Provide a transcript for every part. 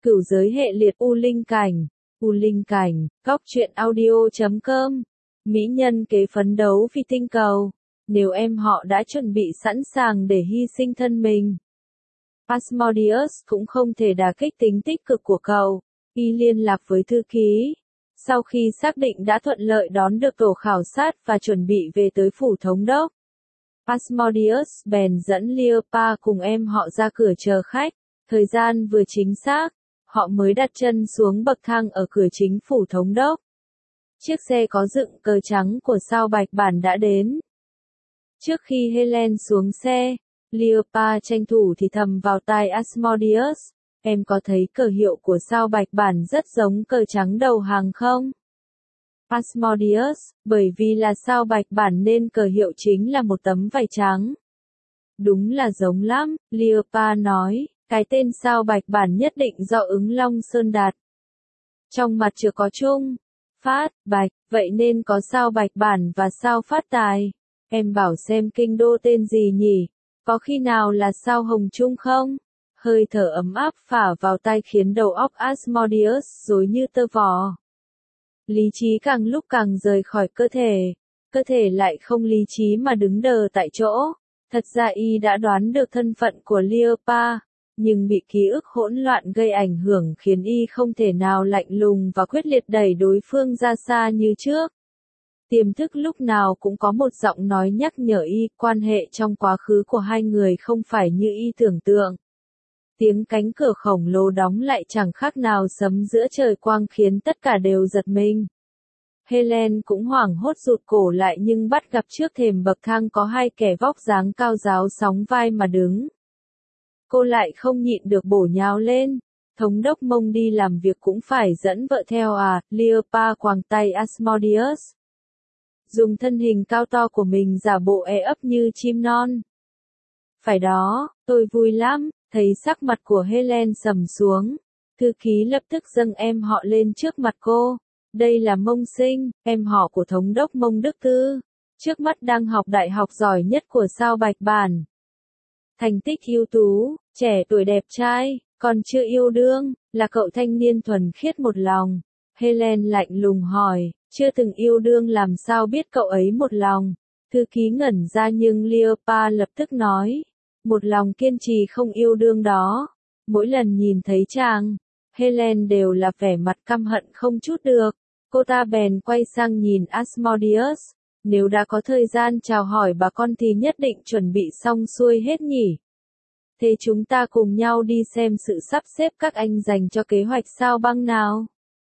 Cửu giới hệ liệt U Linh Cảnh, góc truyện audio.com. Mỹ nhân kế phấn đấu vì tinh cầu. Nếu em họ đã chuẩn bị sẵn sàng để hy sinh thân mình, Asmodeus cũng không thể đả kích tính tích cực của cậu. Y liên lạc với thư ký. Sau khi xác định đã thuận lợi đón được tổ khảo sát và chuẩn bị về tới phủ thống đốc, Asmodeus bèn dẫn Leopa cùng em họ ra cửa chờ khách. Thời gian vừa chính xác, họ mới đặt chân xuống bậc thang ở cửa chính phủ thống đốc. Chiếc xe có dựng cờ trắng của sao bạch bản đã đến. Trước khi Helen xuống xe, Leopa tranh thủ thì thầm vào tai Asmodeus, em có thấy cờ hiệu của sao bạch bản rất giống cờ trắng đầu hàng không? Asmodeus, bởi vì là sao bạch bản nên cờ hiệu chính là một tấm vải trắng. Đúng là giống lắm, Leopa nói, cái tên sao bạch bản nhất định do Ứng Long Sơn đặt. Trong mặt chưa có trung, phát, bạch, vậy nên có sao bạch bản và sao phát tài. Em bảo xem kinh đô tên gì nhỉ? Có khi nào là sao hồng trung không? Hơi thở ấm áp phả vào tai khiến đầu óc Asmodeus rối như tơ vò. Lý trí càng lúc càng rời khỏi cơ thể lại không lý trí mà đứng đờ tại chỗ. Thật ra y đã đoán được thân phận của Leopa, nhưng bị ký ức hỗn loạn gây ảnh hưởng khiến y không thể nào lạnh lùng và quyết liệt đẩy đối phương ra xa như trước. Tiềm thức lúc nào cũng có một giọng nói nhắc nhở y, quan hệ trong quá khứ của hai người không phải như y tưởng tượng. Tiếng cánh cửa khổng lồ đóng lại chẳng khác nào sấm giữa trời quang khiến tất cả đều giật mình. Helen cũng hoảng hốt rụt cổ lại nhưng bắt gặp trước thềm bậc thang có hai kẻ vóc dáng cao ráo sóng vai mà đứng. Cô lại không nhịn được bổ nhào lên. Thống đốc Mông đi làm việc cũng phải dẫn vợ theo à? Leopa quàng tay Asmodeus, dùng thân hình cao to của mình giả bộ ấp như chim non. Phải đó, tôi vui lắm. Thấy sắc mặt của Helen sầm xuống, thư ký lập tức dâng em họ lên trước mặt cô. Đây là Mông Sinh, em họ của thống đốc Mông Đức Tư, trước mắt đang học đại học giỏi nhất của sao bạch bản. Thành tích ưu tú, trẻ tuổi đẹp trai, còn chưa yêu đương, là cậu thanh niên thuần khiết một lòng. Helen lạnh lùng hỏi, chưa từng yêu đương làm sao biết cậu ấy một lòng? Thư ký ngẩn ra nhưng Leopa lập tức nói, một lòng kiên trì không yêu đương đó. Mỗi lần nhìn thấy chàng, Helen đều là vẻ mặt căm hận không chút được. Cô ta bèn quay sang nhìn Asmodeus, nếu đã có thời gian chào hỏi bà con thì nhất định chuẩn bị xong xuôi hết nhỉ. Thế chúng ta cùng nhau đi xem sự sắp xếp các anh dành cho kế hoạch sao băng nào.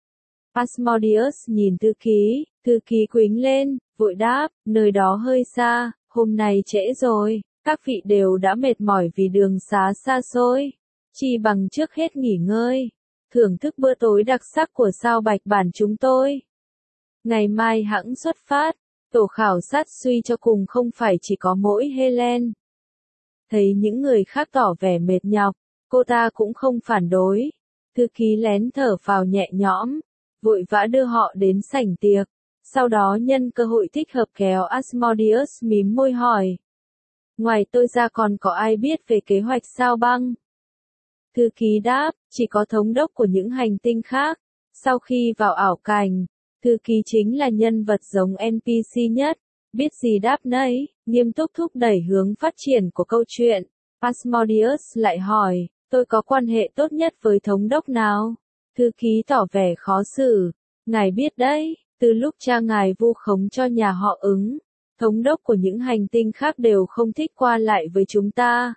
Asmodeus nhìn thư ký quĩnh lên, vội đáp, nơi đó hơi xa, hôm nay trễ rồi, các vị đều đã mệt mỏi vì đường xá xa xôi, chi bằng trước hết nghỉ ngơi, thưởng thức bữa tối đặc sắc của sao bạch bản chúng tôi. Ngày mai hẵng xuất phát, tổ khảo sát suy cho cùng không phải chỉ có mỗi Helen. Thấy những người khác tỏ vẻ mệt nhọc, cô ta cũng không phản đối. Thư ký lén thở phào nhẹ nhõm, vội vã đưa họ đến sảnh tiệc. Sau đó nhân cơ hội thích hợp kéo Asmodeus mím môi hỏi. Ngoài tôi ra còn có ai biết về kế hoạch sao băng? Thư ký đáp, chỉ có thống đốc của những hành tinh khác. Sau khi vào ảo cảnh, thư ký chính là nhân vật giống NPC nhất. Biết gì đáp nấy, nghiêm túc thúc đẩy hướng phát triển của câu chuyện. Asmodeus lại hỏi, tôi có quan hệ tốt nhất với thống đốc nào? Thư ký tỏ vẻ khó xử. Ngài biết đấy, từ lúc cha ngài vu khống cho nhà họ Ứng, thống đốc của những hành tinh khác đều không thích qua lại với chúng ta.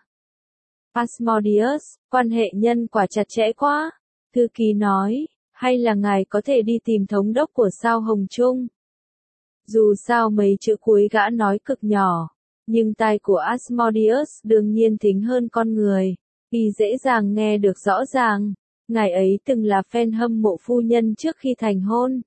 Asmodeus, quan hệ nhân quả chặt chẽ quá. Thư ký nói, hay là ngài có thể đi tìm thống đốc của sao Hồng Trung? Dù sao mấy chữ cuối gã nói cực nhỏ, nhưng tai của Asmodeus đương nhiên thính hơn con người, y dễ dàng nghe được rõ ràng. Ngài ấy từng là fan hâm mộ phu nhân trước khi thành hôn.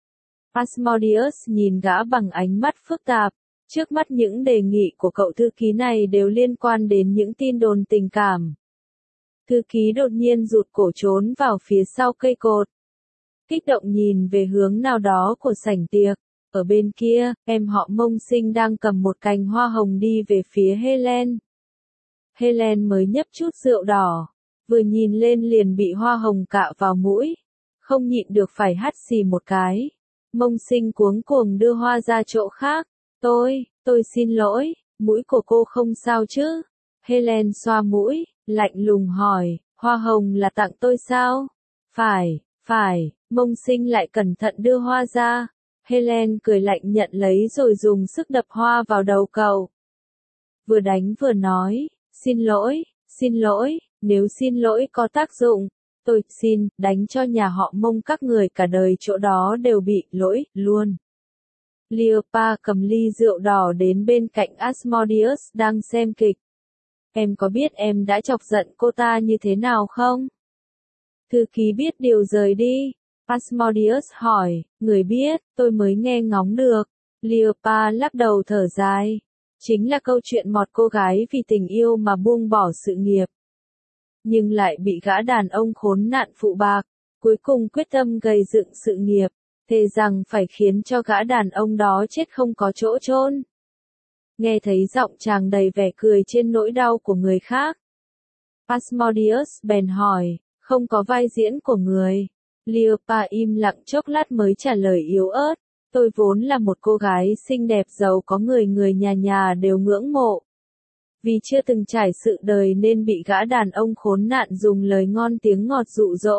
Asmodeus nhìn gã bằng ánh mắt phức tạp. Trước mắt những đề nghị của cậu thư ký này đều liên quan đến những tin đồn tình cảm. Thư ký đột nhiên rụt cổ trốn vào phía sau cây cột. Kích động nhìn về hướng nào đó của sảnh tiệc. Ở bên kia, em họ Mông Sinh đang cầm một cành hoa hồng đi về phía Helen. Helen mới nhấp chút rượu đỏ. vừa nhìn lên liền bị hoa hồng cạ vào mũi, không nhịn được phải hắt xì một cái. Mông Sinh cuống cuồng đưa hoa ra chỗ khác. Tôi xin lỗi, mũi của cô không sao chứ? Helen xoa mũi, lạnh lùng hỏi, hoa hồng là tặng tôi sao? Phải, Mông Sinh lại cẩn thận đưa hoa ra. Helen cười lạnh nhận lấy rồi dùng sức đập hoa vào đầu cậu. Vừa đánh vừa nói, xin lỗi, nếu xin lỗi có tác dụng, tôi xin, đánh cho nhà họ Mông các người cả đời chỗ đó đều bị lỗi, luôn. Cleopa cầm ly rượu đỏ đến bên cạnh Asmodeus đang xem kịch. Em có biết em đã chọc giận cô ta như thế nào không? Thư ký biết điều rời đi. Asmodeus hỏi, người biết, tôi mới nghe ngóng được. Cleopa lắc đầu thở dài. Chính là câu chuyện một cô gái vì tình yêu mà buông bỏ sự nghiệp. Nhưng lại bị gã đàn ông khốn nạn phụ bạc, cuối cùng quyết tâm gây dựng sự nghiệp, thề rằng phải khiến cho gã đàn ông đó chết không có chỗ chôn. Nghe thấy giọng chàng đầy vẻ cười trên nỗi đau của người khác. Asmodeus bèn hỏi, không có vai diễn của người. Cleopa im lặng chốc lát mới trả lời yếu ớt, tôi vốn là một cô gái xinh đẹp giàu có người nhà nhà đều ngưỡng mộ. Vì chưa từng trải sự đời nên bị gã đàn ông khốn nạn dùng lời ngon tiếng ngọt dụ dỗ.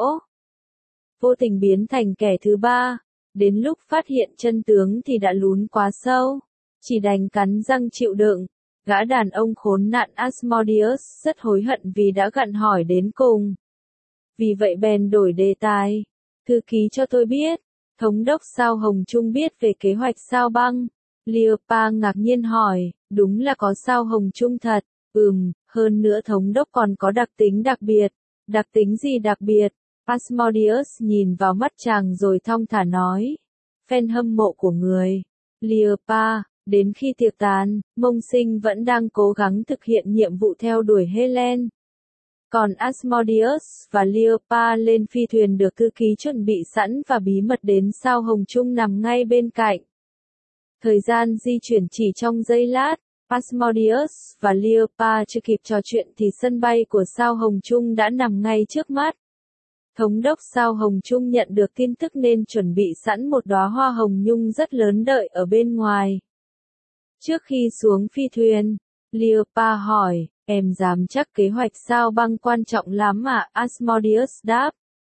Vô tình biến thành kẻ thứ ba, đến lúc phát hiện chân tướng thì đã lún quá sâu, chỉ đành cắn răng chịu đựng. Gã đàn ông khốn nạn Asmodeus rất hối hận vì đã gặn hỏi đến cùng. Vì vậy bèn đổi đề tài. Thư ký cho tôi biết, thống đốc Sao Hồng Trung biết về kế hoạch sao băng. Cleopa ngạc nhiên hỏi, đúng là có Sao Hồng Trung thật, hơn nữa thống đốc còn có đặc tính đặc biệt. Đặc tính gì đặc biệt? Asmodeus nhìn vào mắt chàng rồi thong thả nói. Fan hâm mộ của người. Cleopa, đến khi tiệc tàn, Mông Sinh vẫn đang cố gắng thực hiện nhiệm vụ theo đuổi Helen. Còn Asmodeus và Cleopa lên phi thuyền được thư ký chuẩn bị sẵn và bí mật đến Sao Hồng Trung nằm ngay bên cạnh. Thời gian di chuyển chỉ trong giây lát, Asmodeus và Cleopa chưa kịp trò chuyện thì sân bay của Sao Hồng Trung đã nằm ngay trước mắt. Thống đốc Sao Hồng Trung nhận được tin tức nên chuẩn bị sẵn một đóa hoa hồng nhung rất lớn đợi ở bên ngoài. Trước khi xuống phi thuyền, Cleopa hỏi, em dám chắc kế hoạch sao băng quan trọng lắm à? Asmodeus đáp.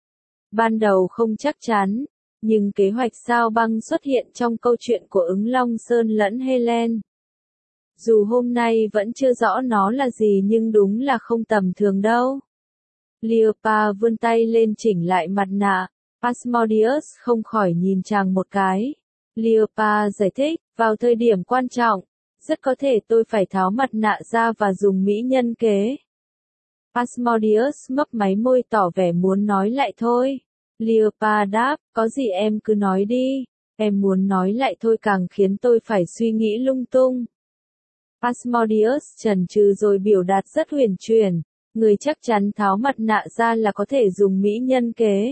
Ban đầu không chắc chắn, nhưng kế hoạch sao băng xuất hiện trong câu chuyện của ứng Long Sơn lẫn Helen. Dù hôm nay vẫn chưa rõ nó là gì nhưng đúng là không tầm thường đâu. Cleopa vươn tay lên chỉnh lại mặt nạ. Asmodeus không khỏi nhìn chàng một cái. Cleopa giải thích, vào thời điểm quan trọng, rất có thể tôi phải tháo mặt nạ ra và dùng mỹ nhân kế. Asmodeus mấp máy môi tỏ vẻ muốn nói lại thôi. Cleopa đáp, có gì em cứ nói đi, em muốn nói lại thôi càng khiến tôi phải suy nghĩ lung tung. Asmodeus chần chừ rồi biểu đạt rất huyền chuyển, người chắc chắn tháo mặt nạ ra là có thể dùng mỹ nhân kế.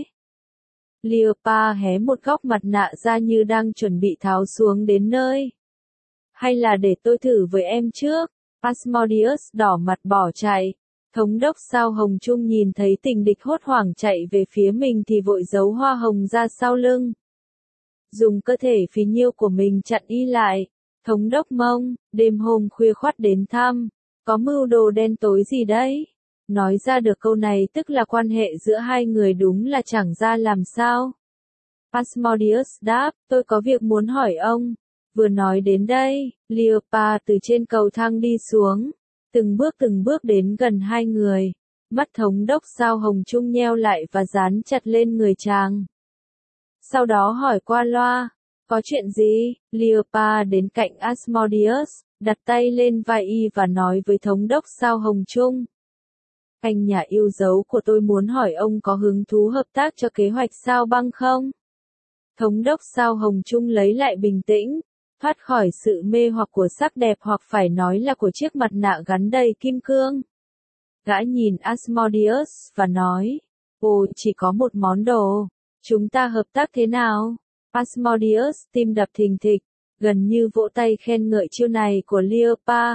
Cleopa hé một góc mặt nạ ra như đang chuẩn bị tháo xuống đến nơi. Hay là để tôi thử với em trước? Asmodeus đỏ mặt bỏ chạy. Thống đốc Sao Hồng Trung nhìn thấy tình địch hốt hoảng chạy về phía mình thì vội giấu hoa hồng ra sau lưng. Dùng cơ thể phì nhiêu của mình chặn y lại. Thống đốc Mông, đêm hôm khuya khoắt đến thăm, có mưu đồ đen tối gì đấy? Nói ra được câu này tức là quan hệ giữa hai người đúng là chẳng ra làm sao. Asmodeus đáp, tôi có việc muốn hỏi ông. Vừa nói đến đây, Cleopa từ trên cầu thang đi xuống, từng bước đến gần hai người. Mắt thống đốc Sao Hồng Trung nheo lại và dán chặt lên người chàng. Sau đó hỏi qua loa, có chuyện gì? Cleopa đến cạnh Asmodeus, đặt tay lên vai y và nói với thống đốc Sao Hồng Trung. Anh nhà yêu dấu của tôi muốn hỏi ông có hứng thú hợp tác cho kế hoạch sao băng không? Thống đốc Sao Hồng Trung lấy lại bình tĩnh, thoát khỏi sự mê hoặc của sắc đẹp hoặc phải nói là của chiếc mặt nạ gắn đầy kim cương. Gã nhìn Asmodeus và nói, ồ chỉ có một món đồ, chúng ta hợp tác thế nào? Asmodeus tim đập thình thịch, gần như vỗ tay khen ngợi chiêu này của Cleopa.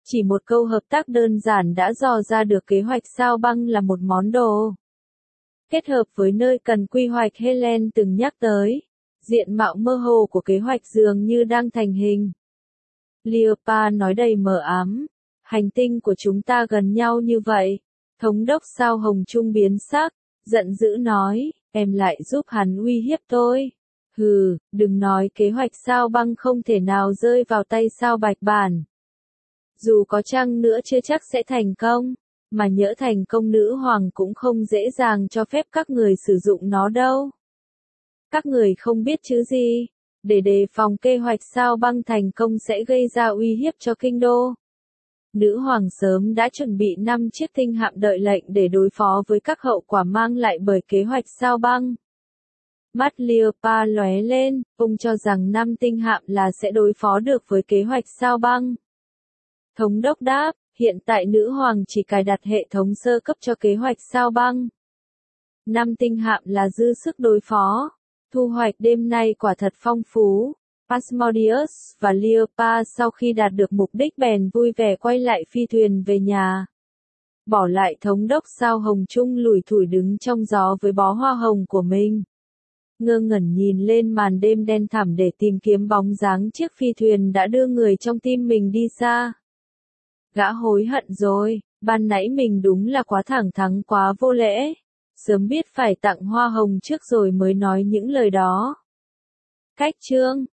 Chỉ một câu hợp tác đơn giản đã dò ra được kế hoạch sao băng là một món đồ. Kết hợp với nơi cần quy hoạch Helen từng nhắc tới, diện mạo mơ hồ của kế hoạch dường như đang thành hình. Leopard nói đầy mờ ám, hành tinh của chúng ta gần nhau như vậy. Thống đốc sao Hồng Trung biến sắc, giận dữ nói, em lại giúp hắn uy hiếp tôi. Hừ, đừng nói kế hoạch sao băng không thể nào rơi vào tay sao Bạch Bản. Dù có chăng nữa chưa chắc sẽ thành công, mà nhỡ thành công nữ hoàng cũng không dễ dàng cho phép các người sử dụng nó đâu. Các người không biết chứ gì, để đề phòng kế hoạch sao băng thành công sẽ gây ra uy hiếp cho kinh đô. Nữ hoàng sớm đã chuẩn bị 5 chiếc tinh hạm đợi lệnh để đối phó với các hậu quả mang lại bởi kế hoạch sao băng. Mắt Leopard lóe lên, ông cho rằng 5 tinh hạm là sẽ đối phó được với kế hoạch sao băng. Thống đốc đáp, hiện tại nữ hoàng chỉ cài đặt hệ thống sơ cấp cho kế hoạch sao băng. 5 tinh hạm là dư sức đối phó. Thu hoạch đêm nay quả thật phong phú. Asmodeus và Leopard sau khi đạt được mục đích bèn vui vẻ quay lại phi thuyền về nhà. Bỏ lại thống đốc sao Hồng Trung lủi thủi đứng trong gió với bó hoa hồng của mình. Ngơ ngẩn nhìn lên màn đêm đen thẳm để tìm kiếm bóng dáng chiếc phi thuyền đã đưa người trong tim mình đi xa. Gã hối hận rồi, ban nãy mình đúng là quá thẳng thắn quá vô lễ. Sớm biết phải tặng hoa hồng trước rồi mới nói những lời đó. Cách chương